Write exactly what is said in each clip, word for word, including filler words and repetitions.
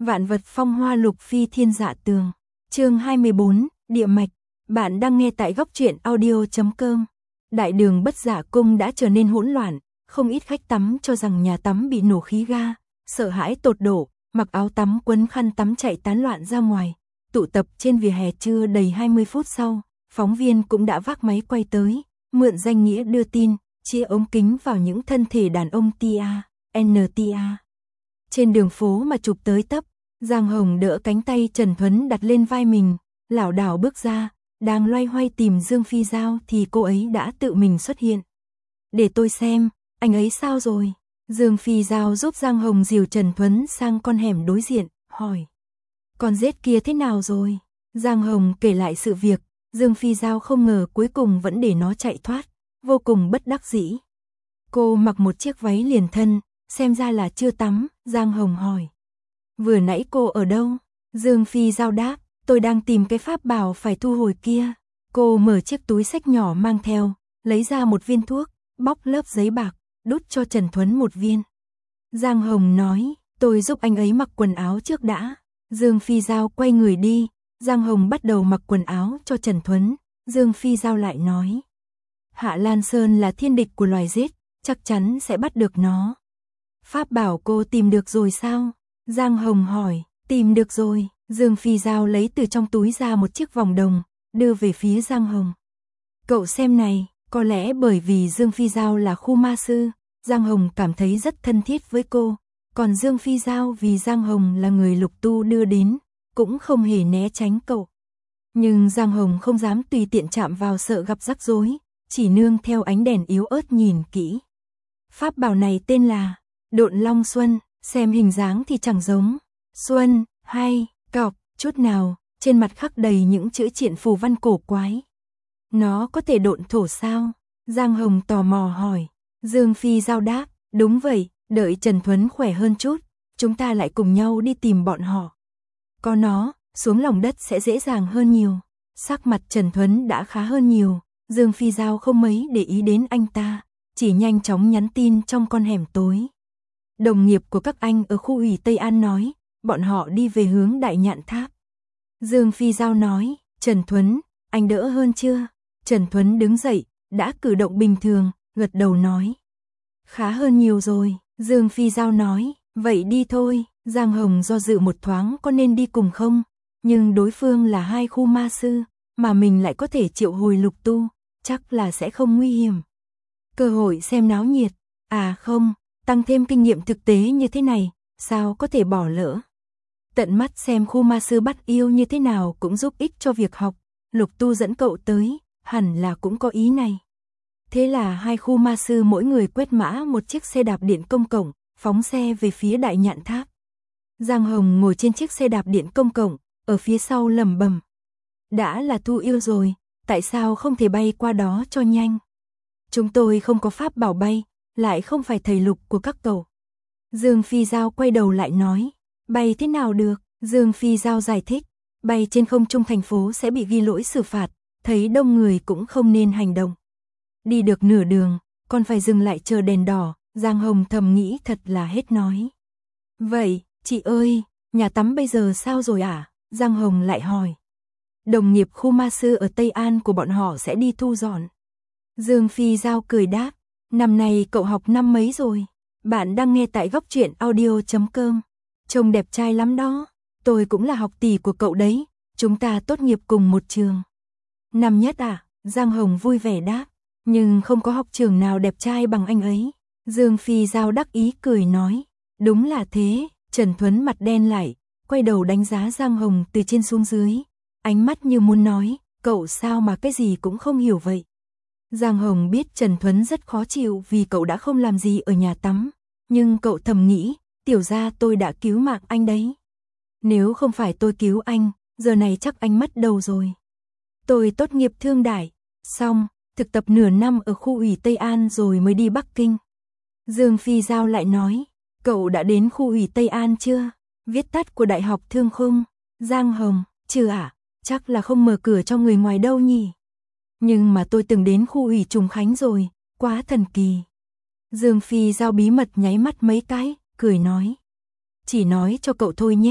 Vạn vật phong hoa lục phi thiên dạ tường. Chương hai mươi bốn, Địa mạch. Bạn đang nghe tại góc truyện audio chấm com. Đại đường Bất Dạ Cung đã trở nên hỗn loạn, không ít khách tắm cho rằng nhà tắm bị nổ khí ga, sợ hãi tột độ, mặc áo tắm quấn khăn tắm chạy tán loạn ra ngoài, tụ tập trên vỉa hè. Chưa đầy hai mươi phút sau, phóng viên cũng đã vác máy quay tới, mượn danh nghĩa đưa tin, chia ống kính vào những thân thể đàn ông tê a, en tê a. Trên đường phố mà chụp tới tấp, Giang Hồng đỡ cánh tay Trần Thuấn đặt lên vai mình, lảo đảo bước ra, đang loay hoay tìm Dương Phi Giao thì cô ấy đã tự mình xuất hiện. Để tôi xem, anh ấy sao rồi? Dương Phi Giao giúp Giang Hồng dìu Trần Thuấn sang con hẻm đối diện, hỏi. Con rết kia thế nào rồi? Giang Hồng kể lại sự việc, Dương Phi Giao không ngờ cuối cùng vẫn để nó chạy thoát, vô cùng bất đắc dĩ. Cô mặc một chiếc váy liền thân, xem ra là chưa tắm, Giang Hồng hỏi. Vừa nãy cô ở đâu? Dương Phi Giao đáp, tôi đang tìm cái pháp bảo phải thu hồi kia. Cô mở chiếc túi xách nhỏ mang theo, lấy ra một viên thuốc, bóc lớp giấy bạc, đút cho Trần Thuấn một viên. Giang Hồng nói, tôi giúp anh ấy mặc quần áo trước đã. Dương Phi Giao quay người đi, Giang Hồng bắt đầu mặc quần áo cho Trần Thuấn. Dương Phi Giao lại nói, Hạ Lan Sơn là thiên địch của loài rết, chắc chắn sẽ bắt được nó. Pháp bảo cô tìm được rồi sao? Giang Hồng hỏi, tìm được rồi. Dương Phi Giao lấy từ trong túi ra một chiếc vòng đồng, đưa về phía Giang Hồng. Cậu xem này, có lẽ bởi vì Dương Phi Giao là khu ma sư, Giang Hồng cảm thấy rất thân thiết với cô. Còn Dương Phi Giao vì Giang Hồng là người Lục Tu đưa đến, cũng không hề né tránh cậu. Nhưng Giang Hồng không dám tùy tiện chạm vào sợ gặp rắc rối, chỉ nương theo ánh đèn yếu ớt nhìn kỹ. Pháp bảo này tên là Độn Long Xuân, xem hình dáng thì chẳng giống Xuân hay Cọc chút nào, trên mặt khắc đầy những chữ triện phù văn cổ quái. Nó có thể độn thổ sao? Giang Hồng tò mò hỏi. Dương Phi Giao đáp, đúng vậy, đợi Trần Thuấn khỏe hơn chút, chúng ta lại cùng nhau đi tìm bọn họ. Có nó, xuống lòng đất sẽ dễ dàng hơn nhiều. Sắc mặt Trần Thuấn đã khá hơn nhiều, Dương Phi Giao không mấy để ý đến anh ta, chỉ nhanh chóng nhắn tin trong con hẻm tối. Đồng nghiệp của các anh ở khu ủy Tây An nói, bọn họ đi về hướng Đại Nhạn Tháp. Dương Phi Giao nói, Trần Thuấn, anh đỡ hơn chưa? Trần Thuấn đứng dậy, đã cử động bình thường, gật đầu nói. Khá hơn nhiều rồi, Dương Phi Giao nói, vậy đi thôi. Giang Hồng do dự một thoáng có nên đi cùng không, nhưng đối phương là hai khu ma sư, mà mình lại có thể triệu hồi Lục Tu, chắc là sẽ không nguy hiểm. Cơ hội xem náo nhiệt, à không, tăng thêm kinh nghiệm thực tế như thế này, sao có thể bỏ lỡ. Tận mắt xem khu ma sư bắt yêu như thế nào cũng giúp ích cho việc học, Lục Tu dẫn cậu tới, hẳn là cũng có ý này. Thế là hai khu ma sư mỗi người quét mã một chiếc xe đạp điện công cộng, phóng xe về phía Đại Nhạn Tháp. Giang Hồng ngồi trên chiếc xe đạp điện công cộng, ở phía sau lẩm bẩm. Đã là thu yêu rồi, tại sao không thể bay qua đó cho nhanh? Chúng tôi không có pháp bảo bay, lại không phải thầy Lục của các cậu. Dương Phi Giao quay đầu lại nói, bay thế nào được? Dương Phi Giao giải thích, bay trên không trung thành phố sẽ bị ghi lỗi xử phạt, thấy đông người cũng không nên hành động. Đi được nửa đường, còn phải dừng lại chờ đèn đỏ, Giang Hồng thầm nghĩ thật là hết nói. Vậy, chị ơi, nhà tắm bây giờ sao rồi ạ? À? Giang Hồng lại hỏi. Đồng nghiệp khu ma sư ở Tây An của bọn họ sẽ đi thu dọn. Dương Phi Giao cười đáp, năm nay cậu học năm mấy rồi? Bạn đang nghe tại góc truyện audio chấm com. Trông đẹp trai lắm đó, tôi cũng là học tỷ của cậu đấy, chúng ta tốt nghiệp cùng một trường. Năm nhất à? Giang Hồng vui vẻ đáp, nhưng không có học trường nào đẹp trai bằng anh ấy. Dương Phi Giao đắc ý cười nói, đúng là thế. Trần Thuấn mặt đen lại, quay đầu đánh giá Giang Hồng từ trên xuống dưới, ánh mắt như muốn nói, cậu sao mà cái gì cũng không hiểu vậy. Giang Hồng biết Trần Thuấn rất khó chịu vì cậu đã không làm gì ở nhà tắm, nhưng cậu thầm nghĩ, tiểu ra tôi đã cứu mạng anh đấy. Nếu không phải tôi cứu anh, giờ này chắc anh mất đầu rồi. Tôi tốt nghiệp thương đại, xong, thực tập nửa năm ở khu ủy Tây An rồi mới đi Bắc Kinh. Dương Phi Giao lại nói, cậu đã đến khu ủy Tây An chưa? Viết tắt của Đại học Thương Khung. Giang Hồng, chưa ạ, à? Chắc là không mở cửa cho người ngoài đâu nhỉ. Nhưng mà tôi từng đến khu ủy Trùng Khánh rồi, quá thần kỳ. Dương Phi Giao bí mật nháy mắt mấy cái, cười nói. Chỉ nói cho cậu thôi nhé,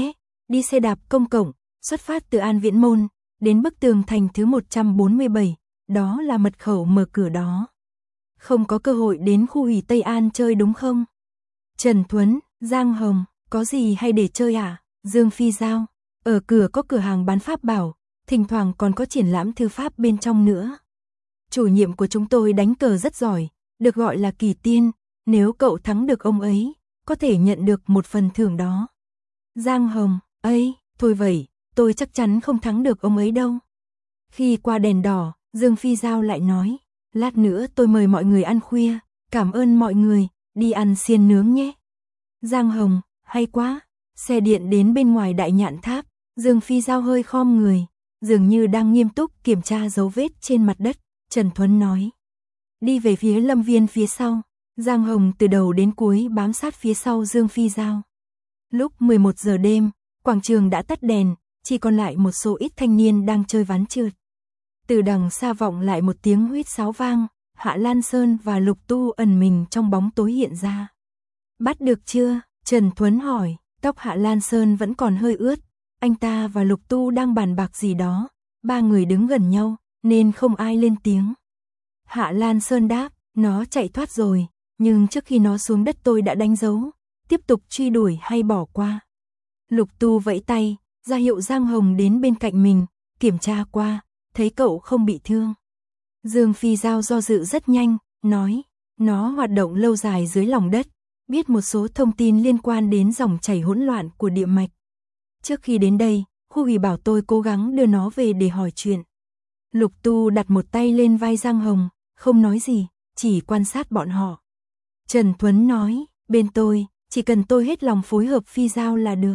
đi xe đạp công cộng, xuất phát từ An Viễn Môn, đến bức tường thành thứ một trăm bốn mươi bảy, đó là mật khẩu mở cửa đó. Không có cơ hội đến khu ủy Tây An chơi đúng không? Trần Thuấn, Giang Hồng, có gì hay để chơi à? Dương Phi Giao, ở cửa có cửa hàng bán pháp bảo, thỉnh thoảng còn có triển lãm thư pháp bên trong nữa. Chủ nhiệm của chúng tôi đánh cờ rất giỏi, được gọi là kỳ tiên, nếu cậu thắng được ông ấy, có thể nhận được một phần thưởng đó. Giang Hồng, ấy, thôi vậy, tôi chắc chắn không thắng được ông ấy đâu. Khi qua đèn đỏ, Dương Phi Giao lại nói, lát nữa tôi mời mọi người ăn khuya, cảm ơn mọi người, đi ăn xiên nướng nhé. Giang Hồng, hay quá, xe điện đến bên ngoài Đại Nhạn Tháp, Dương Phi Giao hơi khom người, dường như đang nghiêm túc kiểm tra dấu vết trên mặt đất, Trần Thuấn nói. Đi về phía lâm viên phía sau, Giang Hồng từ đầu đến cuối bám sát phía sau Dương Phi Giao. Lúc mười một giờ đêm, quảng trường đã tắt đèn, chỉ còn lại một số ít thanh niên đang chơi ván trượt. Từ đằng xa vọng lại một tiếng huýt sáo vang, Hạ Lan Sơn và Lục Tu ẩn mình trong bóng tối hiện ra. Bắt được chưa? Trần Thuấn hỏi, tóc Hạ Lan Sơn vẫn còn hơi ướt, anh ta và Lục Tu đang bàn bạc gì đó, ba người đứng gần nhau, nên không ai lên tiếng. Hạ Lan Sơn đáp, nó chạy thoát rồi, nhưng trước khi nó xuống đất tôi đã đánh dấu, tiếp tục truy đuổi hay bỏ qua. Lục Tu vẫy tay, ra hiệu Giang Hồng đến bên cạnh mình, kiểm tra qua, thấy cậu không bị thương. Dương Phi Giao do dự rất nhanh, nói, nó hoạt động lâu dài dưới lòng đất, biết một số thông tin liên quan đến dòng chảy hỗn loạn của địa mạch. Trước khi đến đây, khu ủy bảo tôi cố gắng đưa nó về để hỏi chuyện. Lục Tu đặt một tay lên vai Giang Hồng, không nói gì, chỉ quan sát bọn họ. Trần Thuấn nói, bên tôi, chỉ cần tôi hết lòng phối hợp Phi Giao là được.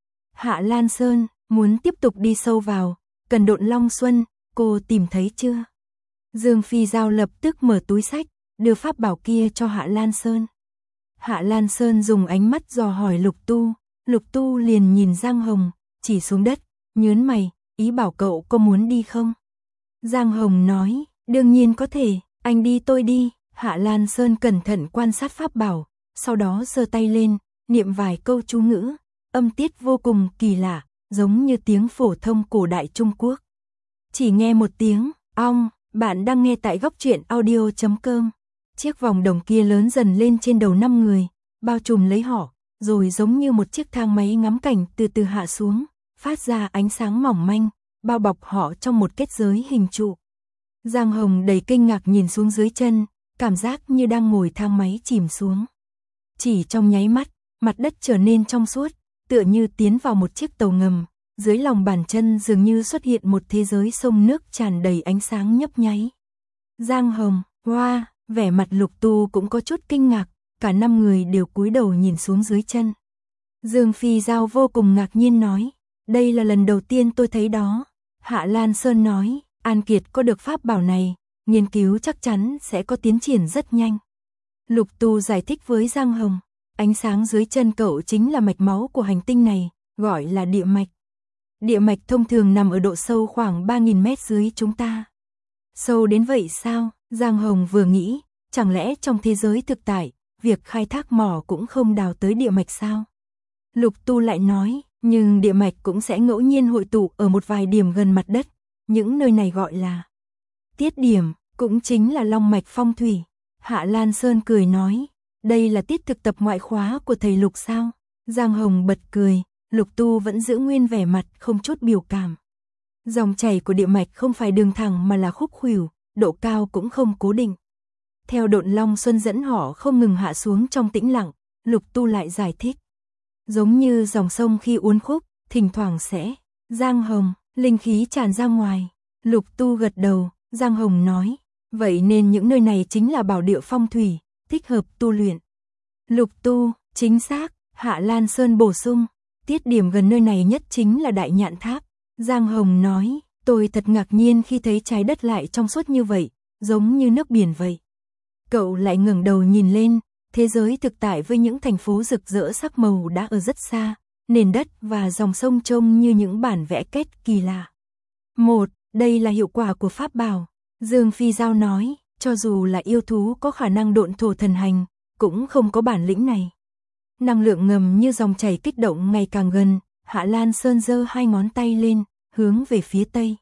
Hạ Lan Sơn, muốn tiếp tục đi sâu vào, cần độn Long Xuân, cô tìm thấy chưa? Dương Phi Giao lập tức mở túi sách, đưa pháp bảo kia cho Hạ Lan Sơn. Hạ Lan Sơn dùng ánh mắt dò hỏi Lục Tu, Lục Tu liền nhìn Giang Hồng, chỉ xuống đất, nhớn mày, ý bảo cậu có muốn đi không? Giang Hồng nói, đương nhiên có thể, anh đi tôi đi. Hạ Lan Sơn cẩn thận quan sát pháp bảo, sau đó giơ tay lên, niệm vài câu chú ngữ, âm tiết vô cùng kỳ lạ, giống như tiếng phổ thông cổ đại Trung Quốc. Chỉ nghe một tiếng, ong, bạn đang nghe tại góc truyện audio chấm com. Chiếc vòng đồng kia lớn dần lên trên đầu năm người, bao trùm lấy họ, rồi giống như một chiếc thang máy ngắm cảnh từ từ hạ xuống, phát ra ánh sáng mỏng manh, bao bọc họ trong một kết giới hình trụ. Giang Hồng đầy kinh ngạc nhìn xuống dưới chân, cảm giác như đang ngồi thang máy chìm xuống. Chỉ trong nháy mắt, mặt đất trở nên trong suốt, tựa như tiến vào một chiếc tàu ngầm, dưới lòng bàn chân dường như xuất hiện một thế giới sông nước tràn đầy ánh sáng nhấp nháy. Giang Hồng, hoa, wow, vẻ mặt Lục Tu cũng có chút kinh ngạc, cả năm người đều cúi đầu nhìn xuống dưới chân. Dương Phi Giao vô cùng ngạc nhiên nói, đây là lần đầu tiên tôi thấy đó. Hạ Lan Sơn nói, An Kiệt có được pháp bảo này, nghiên cứu chắc chắn sẽ có tiến triển rất nhanh. Lục Tu giải thích với Giang Hồng, ánh sáng dưới chân cậu chính là mạch máu của hành tinh này, gọi là địa mạch. Địa mạch thông thường nằm ở độ sâu khoảng ba nghìn mét dưới chúng ta. Sâu đến vậy sao? Giang Hồng vừa nghĩ, chẳng lẽ trong thế giới thực tại, việc khai thác mỏ cũng không đào tới địa mạch sao? Lục Tu lại nói, nhưng địa mạch cũng sẽ ngẫu nhiên hội tụ ở một vài điểm gần mặt đất, những nơi này gọi là tiết điểm, cũng chính là long mạch phong thủy. Hạ Lan Sơn cười nói, đây là tiết thực tập ngoại khóa của thầy Lục sao? Giang Hồng bật cười, Lục Tu vẫn giữ nguyên vẻ mặt không chút biểu cảm. Dòng chảy của địa mạch không phải đường thẳng mà là khúc khuỷu, độ cao cũng không cố định. Theo độn Long Xuân dẫn họ không ngừng hạ xuống trong tĩnh lặng, Lục Tu lại giải thích. Giống như dòng sông khi uốn khúc, thỉnh thoảng sẽ, Giang Hồng, linh khí tràn ra ngoài. Lục Tu gật đầu, Giang Hồng nói, vậy nên những nơi này chính là bảo địa phong thủy, thích hợp tu luyện. Lục Tu, chính xác, Hạ Lan Sơn bổ sung, tiết điểm gần nơi này nhất chính là Đại Nhạn Tháp. Giang Hồng nói, tôi thật ngạc nhiên khi thấy trái đất lại trong suốt như vậy, giống như nước biển vậy. Cậu lại ngẩng đầu nhìn lên, thế giới thực tại với những thành phố rực rỡ sắc màu đã ở rất xa, nền đất và dòng sông trông như những bản vẽ kết kỳ lạ. Một, đây là hiệu quả của pháp bảo. Dương Phi Giao nói, cho dù là yêu thú có khả năng độn thổ thần hành, cũng không có bản lĩnh này. Năng lượng ngầm như dòng chảy kích động ngày càng gần, Hạ Lan Sơn giơ hai ngón tay lên, hướng về phía tây.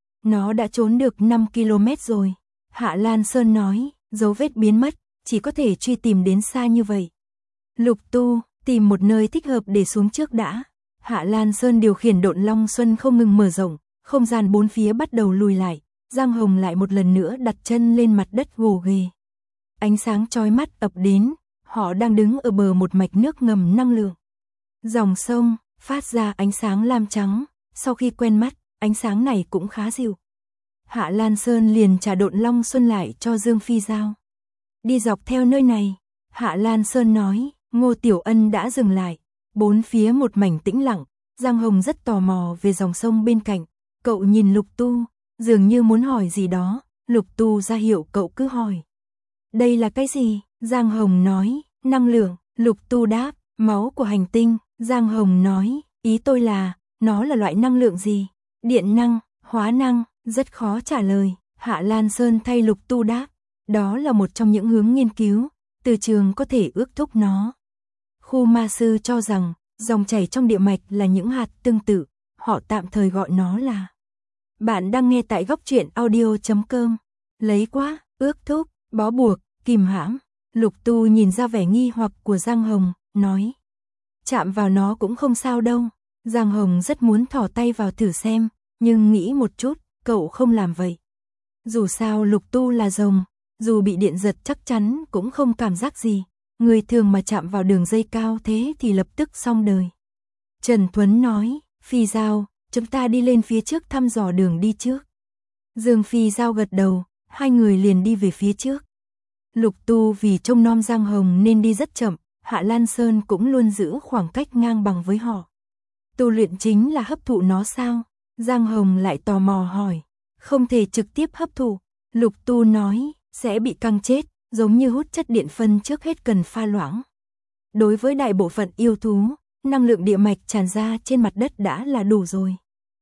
Nó đã trốn được năm ki lô mét rồi. Hạ Lan Sơn nói, dấu vết biến mất, chỉ có thể truy tìm đến xa như vậy. Lục Tu, tìm một nơi thích hợp để xuống trước đã. Hạ Lan Sơn điều khiển Độn Long Xuân không ngừng mở rộng, không gian bốn phía bắt đầu lùi lại, Giang Hồng lại một lần nữa đặt chân lên mặt đất gồ ghề. Ánh sáng chói mắt ập đến, họ đang đứng ở bờ một mạch nước ngầm năng lượng. Dòng sông phát ra ánh sáng lam trắng, sau khi quen mắt, ánh sáng này cũng khá dịu. Hạ Lan Sơn liền trả Độn Long Xuân lại cho Dương Phi Giao. Đi dọc theo nơi này, Hạ Lan Sơn nói, Ngô Tiểu Ân đã dừng lại, bốn phía một mảnh tĩnh lặng, Giang Hồng rất tò mò về dòng sông bên cạnh, cậu nhìn Lục Tu, dường như muốn hỏi gì đó, Lục Tu ra hiệu cậu cứ hỏi. Đây là cái gì? Giang Hồng nói, năng lượng, Lục Tu đáp, máu của hành tinh, Giang Hồng nói, ý tôi là, nó là loại năng lượng gì? Điện năng, hóa năng, rất khó trả lời, Hạ Lan Sơn thay Lục Tu đáp, đó là một trong những hướng nghiên cứu, từ trường có thể ước thúc nó. Khu ma sư cho rằng, dòng chảy trong địa mạch là những hạt tương tự, họ tạm thời gọi nó là. Bạn đang nghe tại góc truyện audio chấm com. Lấy quá, ước thúc, bó buộc, kìm hãm. Lục Tu nhìn ra vẻ nghi hoặc của Giang Hồng, nói. Chạm vào nó cũng không sao đâu. Giang Hồng rất muốn thò tay vào thử xem, nhưng nghĩ một chút, cậu không làm vậy. Dù sao Lục Tu là rồng, dù bị điện giật chắc chắn cũng không cảm giác gì. Người thường mà chạm vào đường dây cao thế thì lập tức xong đời. Trần Thuấn nói, Phi Giao, chúng ta đi lên phía trước thăm dò đường đi trước. Dương Phi Giao gật đầu, hai người liền đi về phía trước. Lục Tu vì trông nom Giang Hồng nên đi rất chậm, Hạ Lan Sơn cũng luôn giữ khoảng cách ngang bằng với họ. Tu luyện chính là hấp thụ nó sao? Giang Hồng lại tò mò hỏi. Không thể trực tiếp hấp thụ. Lục Tu nói, sẽ bị căng chết, giống như hút chất điện phân trước hết cần pha loãng. Đối với đại bộ phận yêu thú, năng lượng địa mạch tràn ra trên mặt đất đã là đủ rồi.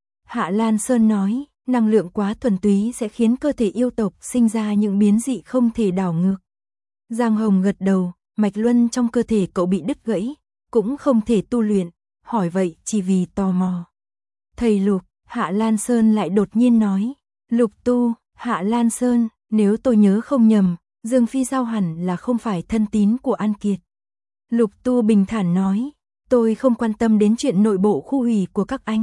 Hạ Lan Sơn nói, năng lượng quá thuần túy sẽ khiến cơ thể yêu tộc sinh ra những biến dị không thể đảo ngược. Giang Hồng gật đầu, mạch luân trong cơ thể cậu bị đứt gãy, cũng không thể tu luyện, hỏi vậy chỉ vì tò mò. Thầy Lục, Hạ Lan Sơn lại đột nhiên nói, Lục Tu, Hạ Lan Sơn, nếu tôi nhớ không nhầm, Dương Phi Giao hẳn là không phải thân tín của An Kiệt. Lục Tu bình thản nói, tôi không quan tâm đến chuyện nội bộ khu ủy của các anh.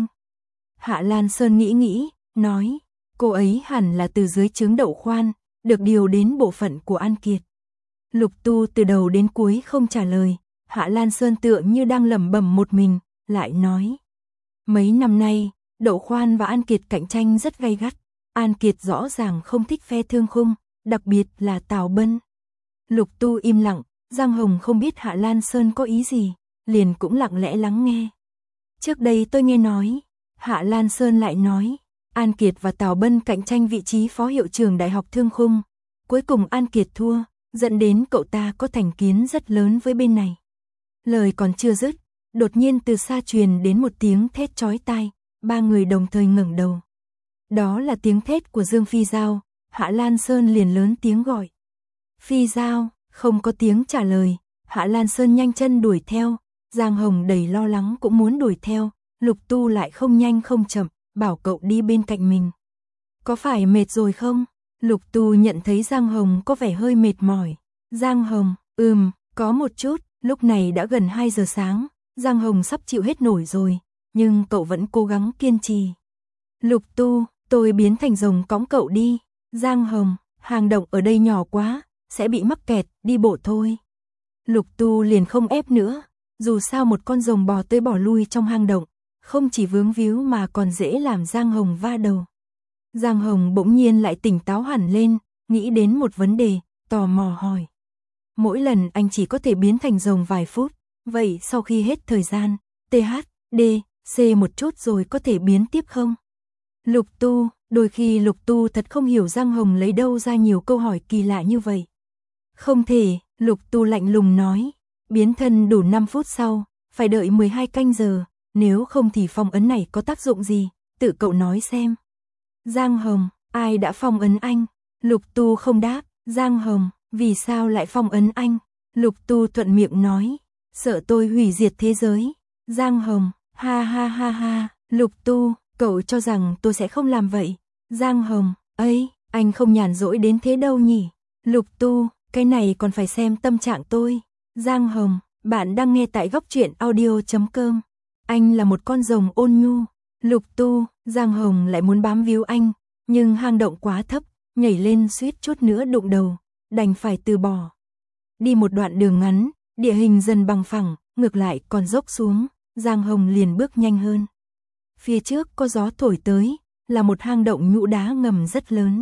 Hạ Lan Sơn nghĩ nghĩ, nói, cô ấy hẳn là từ dưới trướng Đậu Khoan, được điều đến bộ phận của An Kiệt. Lục Tu từ đầu đến cuối không trả lời, Hạ Lan Sơn tựa như đang lẩm bẩm một mình, lại nói. Mấy năm nay, Đậu Khoan và An Kiệt cạnh tranh rất gay gắt, An Kiệt rõ ràng không thích phe Thương Khung, đặc biệt là Tào Bân. Lục Tu im lặng, Giang Hồng không biết Hạ Lan Sơn có ý gì, liền cũng lặng lẽ lắng nghe. Trước đây tôi nghe nói, Hạ Lan Sơn lại nói, An Kiệt và Tào Bân cạnh tranh vị trí phó hiệu trưởng Đại học Thương Khung, cuối cùng An Kiệt thua, dẫn đến cậu ta có thành kiến rất lớn với bên này. Lời còn chưa dứt, đột nhiên từ xa truyền đến một tiếng thét chói tai, ba người đồng thời ngẩng đầu. Đó là tiếng thét của Dương Phi Giao, Hạ Lan Sơn liền lớn tiếng gọi. Phi Giao, không có tiếng trả lời, Hạ Lan Sơn nhanh chân đuổi theo, Giang Hồng đầy lo lắng cũng muốn đuổi theo, Lục Tu lại không nhanh không chậm, bảo cậu đi bên cạnh mình. Có phải mệt rồi không? Lục Tu nhận thấy Giang Hồng có vẻ hơi mệt mỏi. Giang Hồng, ừm, có một chút, lúc này đã gần hai giờ sáng, Giang Hồng sắp chịu hết nổi rồi, nhưng cậu vẫn cố gắng kiên trì. Lục Tu, tôi biến thành rồng cõng cậu đi. Giang Hồng, hang động ở đây nhỏ quá, sẽ bị mắc kẹt, đi bộ thôi. Lục Tu liền không ép nữa, dù sao một con rồng bò tới bò lui trong hang động, không chỉ vướng víu mà còn dễ làm Giang Hồng va đầu. Giang Hồng bỗng nhiên lại tỉnh táo hẳn lên, nghĩ đến một vấn đề, tò mò hỏi. Mỗi lần anh chỉ có thể biến thành rồng vài phút, vậy sau khi hết thời gian, tê hát, đê, xê một chút rồi có thể biến tiếp không? Lục Tu, đôi khi Lục Tu thật không hiểu Giang Hồng lấy đâu ra nhiều câu hỏi kỳ lạ như vậy. Không thể, Lục Tu lạnh lùng nói, biến thân đủ năm phút sau, phải đợi mười hai canh giờ, nếu không thì phong ấn này có tác dụng gì, tự cậu nói xem. Giang Hồng, ai đã phong ấn anh? Lục Tu không đáp, Giang Hồng, vì sao lại phong ấn anh? Lục Tu thuận miệng nói, sợ tôi hủy diệt thế giới. Giang Hồng, Ha ha ha ha, Lục Tu, cậu cho rằng tôi sẽ không làm vậy. Giang Hồng, ấy, anh không nhàn rỗi đến thế đâu nhỉ. Lục Tu, cái này còn phải xem tâm trạng tôi. Giang Hồng, bạn đang nghe tại góc truyện audio chấm com. Anh là một con rồng ôn nhu. Lục Tu, Giang Hồng lại muốn bám víu anh, nhưng hang động quá thấp, nhảy lên suýt chút nữa đụng đầu, đành phải từ bỏ. Đi một đoạn đường ngắn, địa hình dần bằng phẳng, ngược lại còn dốc xuống, Giang Hồng liền bước nhanh hơn. Phía trước có gió thổi tới, là một hang động nhũ đá ngầm rất lớn.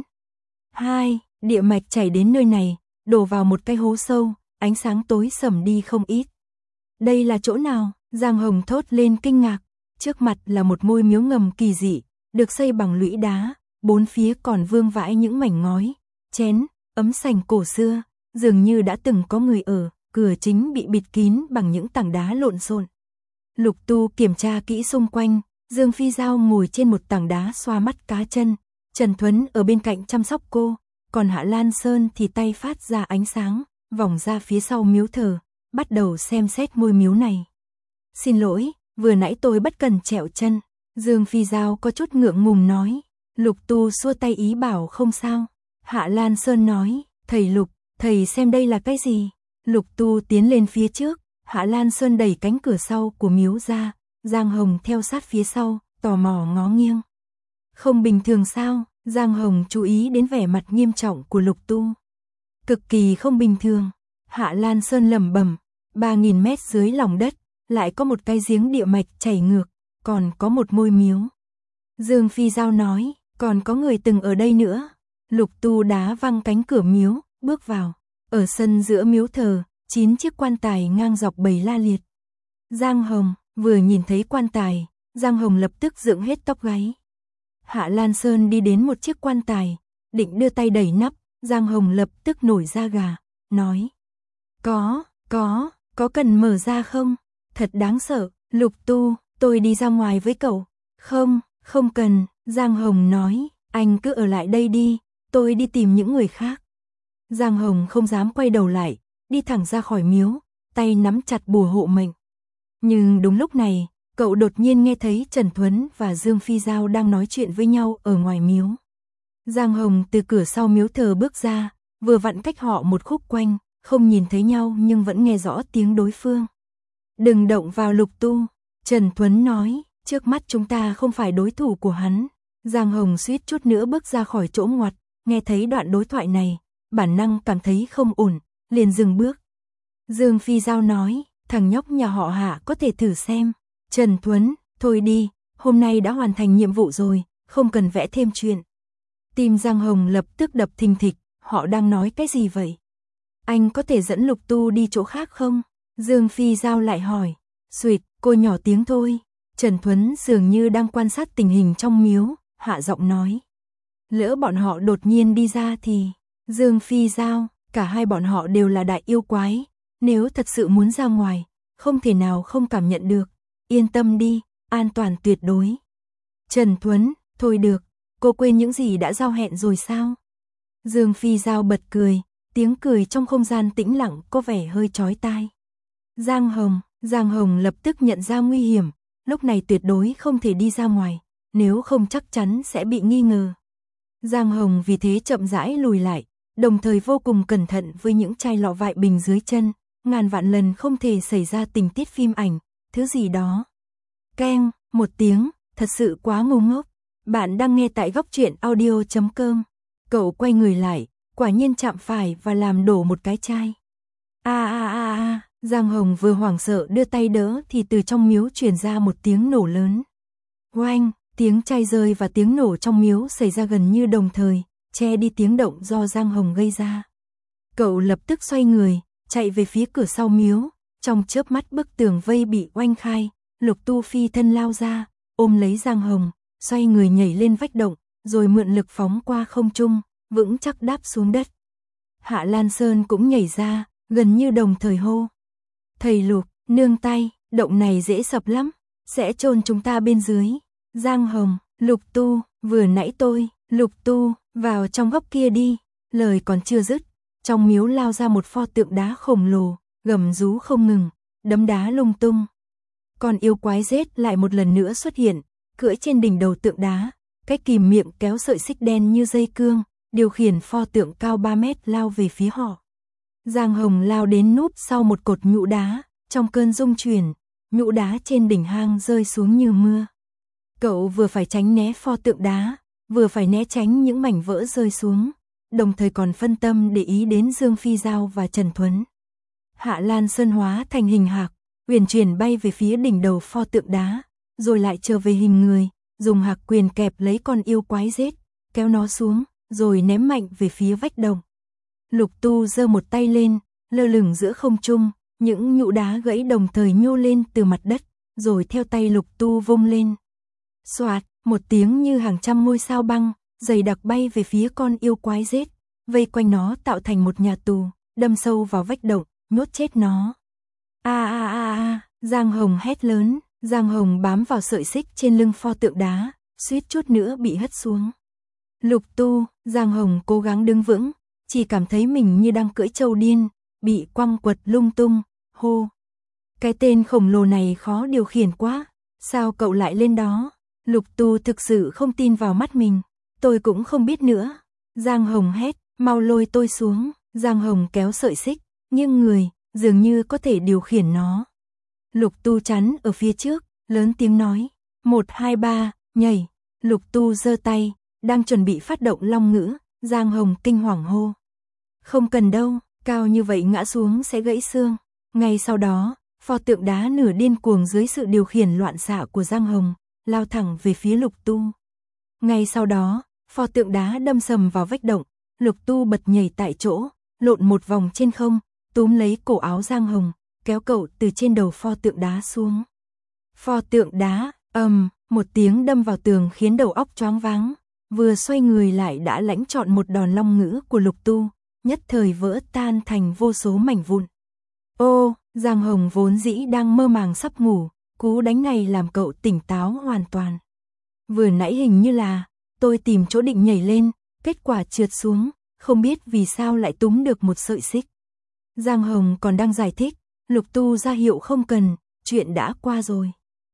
Hai, địa mạch chảy đến nơi này, đổ vào một cái hố sâu, ánh sáng tối sầm đi không ít. Đây là chỗ nào? Giang Hồng thốt lên kinh ngạc. Trước mặt là một ngôi miếu ngầm kỳ dị, được xây bằng lũy đá, bốn phía còn vương vãi những mảnh ngói, chén, ấm sành cổ xưa, dường như đã từng có người ở, cửa chính bị bịt kín bằng những tảng đá lộn xộn. Lục Tu kiểm tra kỹ xung quanh, Dương Phi Giao ngồi trên một tảng đá xoa mắt cá chân, Trần Thuấn ở bên cạnh chăm sóc cô, còn Hạ Lan Sơn thì tay phát ra ánh sáng, vòng ra phía sau miếu thờ, bắt đầu xem xét ngôi miếu này. Xin lỗi, vừa nãy tôi bất cần trẹo chân, Dương Phi Giao có chút ngượng ngùng nói. Lục Tu xua tay ý bảo không sao. Hạ Lan Sơn nói, thầy Lục, thầy xem đây là cái gì? Lục Tu tiến lên phía trước, Hạ Lan Sơn đẩy cánh cửa sau của miếu ra, Giang Hồng theo sát phía sau, tò mò ngó nghiêng. Không bình thường sao? Giang Hồng chú ý đến vẻ mặt nghiêm trọng của Lục Tu. Cực kỳ không bình thường. Hạ Lan Sơn lẩm bẩm, ba nghìn mét dưới lòng đất, lại có một cái giếng địa mạch chảy ngược, còn có một ngôi miếu. Dương Phi Giao nói, còn có người từng ở đây nữa. Lục Tu đá văng cánh cửa miếu, bước vào. Ở sân giữa miếu thờ, chín chiếc quan tài ngang dọc bày la liệt. Giang Hồng, vừa nhìn thấy quan tài, Giang Hồng lập tức dựng hết tóc gáy. Hạ Lan Sơn đi đến một chiếc quan tài, định đưa tay đẩy nắp, Giang Hồng lập tức nổi da gà, nói. Có, có, có cần mở ra không? Thật đáng sợ, Lục Tu, tôi đi ra ngoài với cậu. Không, không cần, Giang Hồng nói, anh cứ ở lại đây đi, tôi đi tìm những người khác. Giang Hồng không dám quay đầu lại, đi thẳng ra khỏi miếu, tay nắm chặt bùa hộ mệnh. Nhưng đúng lúc này, cậu đột nhiên nghe thấy Trần Thuấn và Dương Phi Giao đang nói chuyện với nhau ở ngoài miếu. Giang Hồng từ cửa sau miếu thờ bước ra, vừa vặn cách họ một khúc quanh, không nhìn thấy nhau nhưng vẫn nghe rõ tiếng đối phương. Đừng động vào Lục Tu, Trần Thuấn nói, trước mắt chúng ta không phải đối thủ của hắn. Giang Hồng suýt chút nữa bước ra khỏi chỗ ngoặt, nghe thấy đoạn đối thoại này, bản năng cảm thấy không ổn, liền dừng bước. Dương Phi Giao nói, thằng nhóc nhà họ Hạ có thể thử xem. Trần Thuấn, thôi đi, hôm nay đã hoàn thành nhiệm vụ rồi, không cần vẽ thêm chuyện. Tim Giang Hồng lập tức đập thình thịch, họ đang nói cái gì vậy? Anh có thể dẫn Lục Tu đi chỗ khác không? Dương Phi Giao lại hỏi. Xuyệt, cô nhỏ tiếng thôi. Trần Thuấn dường như đang quan sát tình hình trong miếu, hạ giọng nói. Lỡ bọn họ đột nhiên đi ra thì... Dương Phi Giao, cả hai bọn họ đều là đại yêu quái. Nếu thật sự muốn ra ngoài, không thể nào không cảm nhận được. Yên tâm đi, an toàn tuyệt đối. Trần Thuấn, thôi được, cô quên những gì đã giao hẹn rồi sao? Dương Phi Giao bật cười, tiếng cười trong không gian tĩnh lặng có vẻ hơi chói tai. Giang Hồng, Giang Hồng lập tức nhận ra nguy hiểm, lúc này tuyệt đối không thể đi ra ngoài, nếu không chắc chắn sẽ bị nghi ngờ. Giang Hồng vì thế chậm rãi lùi lại, đồng thời vô cùng cẩn thận với những chai lọ vại bình dưới chân, ngàn vạn lần không thể xảy ra tình tiết phim ảnh, thứ gì đó. Keng, một tiếng, thật sự quá ngu ngốc. Bạn đang nghe tại góc truyện audio chấm com. Cậu quay người lại, quả nhiên chạm phải và làm đổ một cái chai. A a a a, Giang Hồng vừa hoảng sợ đưa tay đỡ thì từ trong miếu truyền ra một tiếng nổ lớn. Oanh, tiếng chai rơi và tiếng nổ trong miếu xảy ra gần như đồng thời, che đi tiếng động do Giang Hồng gây ra. Cậu lập tức xoay người, chạy về phía cửa sau miếu, trong chớp mắt bức tường vây bị oanh khai, Lục Tu phi thân lao ra, ôm lấy Giang Hồng, xoay người nhảy lên vách động, rồi mượn lực phóng qua không trung, vững chắc đáp xuống đất. Hạ Lan Sơn cũng nhảy ra, gần như đồng thời hô. Thầy Lục, nương tay, động này dễ sập lắm, sẽ chôn chúng ta bên dưới. Giang Hồng, Lục Tu, vừa nãy tôi, Lục Tu, vào trong góc kia đi. Lời còn chưa dứt, trong miếu lao ra một pho tượng đá khổng lồ, gầm rú không ngừng, đấm đá lung tung. Con yêu quái rết lại một lần nữa xuất hiện, cưỡi trên đỉnh đầu tượng đá, cái kìm miệng kéo sợi xích đen như dây cương, điều khiển pho tượng cao ba mét lao về phía họ. Giang Hồng lao đến núp sau một cột nhũ đá, trong cơn rung chuyển, nhũ đá trên đỉnh hang rơi xuống như mưa. Cậu vừa phải tránh né pho tượng đá, vừa phải né tránh những mảnh vỡ rơi xuống, đồng thời còn phân tâm để ý đến Dương Phi Giao và Trần Thuấn. Hạ Lan Sơn hóa thành hình hạc, uyển chuyển bay về phía đỉnh đầu pho tượng đá, rồi lại trở về hình người, dùng hạc quyền kẹp lấy con yêu quái rết, kéo nó xuống, rồi ném mạnh về phía vách đồng. Lục Tu giơ một tay lên, lơ lửng giữa không trung, những nhũ đá gãy đồng thời nhô lên từ mặt đất, rồi theo tay Lục Tu vung lên. Xoạt, một tiếng như hàng trăm ngôi sao băng, dày đặc bay về phía con yêu quái rết, vây quanh nó tạo thành một nhà tù, đâm sâu vào vách động, nhốt chết nó. A a a a, Giang Hồng hét lớn, Giang Hồng bám vào sợi xích trên lưng pho tượng đá, suýt chút nữa bị hất xuống. Lục Tu, Giang Hồng cố gắng đứng vững, chỉ cảm thấy mình như đang cưỡi trâu điên, bị quăng quật lung tung, hô. Cái tên khổng lồ này khó điều khiển quá, sao cậu lại lên đó? Lục Tu thực sự không tin vào mắt mình, tôi cũng không biết nữa. Giang Hồng hét, mau lôi tôi xuống, Giang Hồng kéo sợi xích, nghiêng người, dường như có thể điều khiển nó. Lục Tu chắn ở phía trước, lớn tiếng nói, một hai ba, nhảy. Lục Tu giơ tay, đang chuẩn bị phát động long ngữ, Giang Hồng kinh hoàng hô. Không cần đâu, cao như vậy ngã xuống sẽ gãy xương. Ngay sau đó, pho tượng đá nửa điên cuồng dưới sự điều khiển loạn xạ của Giang Hồng, lao thẳng về phía Lục Tu. Ngay sau đó, pho tượng đá đâm sầm vào vách động, Lục Tu bật nhảy tại chỗ, lộn một vòng trên không, túm lấy cổ áo Giang Hồng, kéo cậu từ trên đầu pho tượng đá xuống. Pho tượng đá, ầm, một tiếng đâm vào tường khiến đầu óc choáng váng, vừa xoay người lại đã lãnh trọn một đòn long ngữ của Lục Tu, nhất thời vỡ tan thành vô số mảnh vụn. Ô, Giang Hồng vốn dĩ đang mơ màng sắp ngủ, cú đánh này làm cậu tỉnh táo hoàn toàn. Vừa nãy hình như là, tôi tìm chỗ định nhảy lên, kết quả trượt xuống, không biết vì sao lại túm được một sợi xích. Giang Hồng còn đang giải thích, Lục Tu ra hiệu không cần, chuyện đã qua rồi.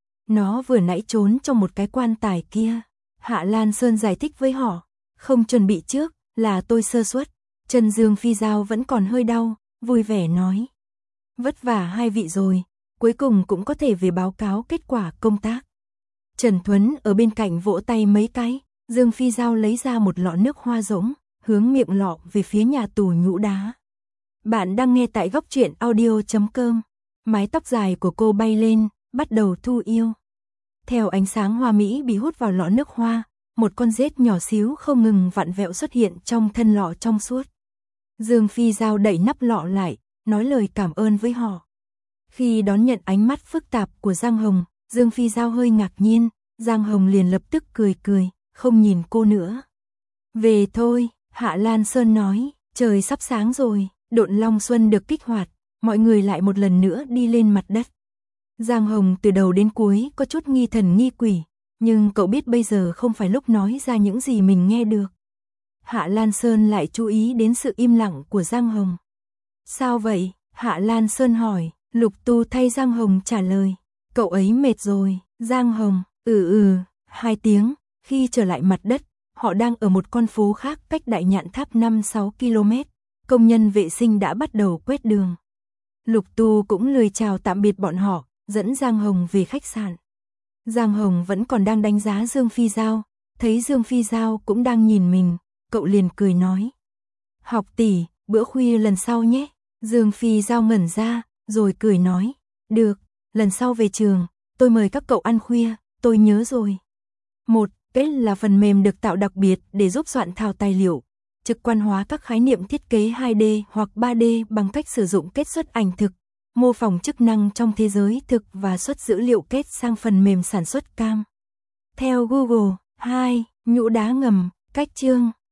Nó vừa nãy trốn trong một cái quan tài kia. Hạ Lan Sơn giải thích với họ, không chuẩn bị trước, là tôi sơ suất. Chân Dương Phi Giao vẫn còn hơi đau, vui vẻ nói. Vất vả hai vị rồi, cuối cùng cũng có thể về báo cáo kết quả công tác. Trần Thuấn ở bên cạnh vỗ tay mấy cái, Dương Phi Giao lấy ra một lọ nước hoa rỗng, hướng miệng lọ về phía nhà tù nhũ đá. Bạn đang nghe tại góc truyện audio chấm com. Mái tóc dài của cô bay lên, bắt đầu thu yêu. Theo ánh sáng hoa mỹ bị hút vào lọ nước hoa, một con rết nhỏ xíu không ngừng vặn vẹo xuất hiện trong thân lọ trong suốt. Dương Phi Giao đẩy nắp lọ lại, nói lời cảm ơn với họ. Khi đón nhận ánh mắt phức tạp của Giang Hồng, Dương Phi Giao hơi ngạc nhiên, Giang Hồng liền lập tức cười cười, không nhìn cô nữa. Về thôi, Hạ Lan Sơn nói, trời sắp sáng rồi, độn Long Xuân được kích hoạt, mọi người lại một lần nữa đi lên mặt đất. Giang Hồng từ đầu đến cuối có chút nghi thần nghi quỷ, nhưng cậu biết bây giờ không phải lúc nói ra những gì mình nghe được. Hạ Lan Sơn lại chú ý đến sự im lặng của Giang Hồng. Sao vậy? Hạ Lan Sơn hỏi. Lục Tu thay Giang Hồng trả lời. Cậu ấy mệt rồi. Giang Hồng, ừ ừ, hai tiếng. Khi trở lại mặt đất, họ đang ở một con phố khác cách Đại Nhạn Tháp năm sáu ki lô mét. Công nhân vệ sinh đã bắt đầu quét đường. Lục Tu cũng lười chào tạm biệt bọn họ, dẫn Giang Hồng về khách sạn. Giang Hồng vẫn còn đang đánh giá Dương Phi Giao, thấy Dương Phi Giao cũng đang nhìn mình, cậu liền cười nói. Học tỷ, bữa khuya lần sau nhé. Dương Phi Giao ngẩn ra, rồi cười nói. Được, lần sau về trường, tôi mời các cậu ăn khuya, tôi nhớ rồi. Một, kết là phần mềm được tạo đặc biệt để giúp soạn thảo tài liệu, trực quan hóa các khái niệm thiết kế hai D hoặc ba D bằng cách sử dụng kết xuất ảnh thực, mô phỏng chức năng trong thế giới thực và xuất dữ liệu kết sang phần mềm sản xuất cam. Theo Google. Hai, nhũ đá ngầm, cách chương.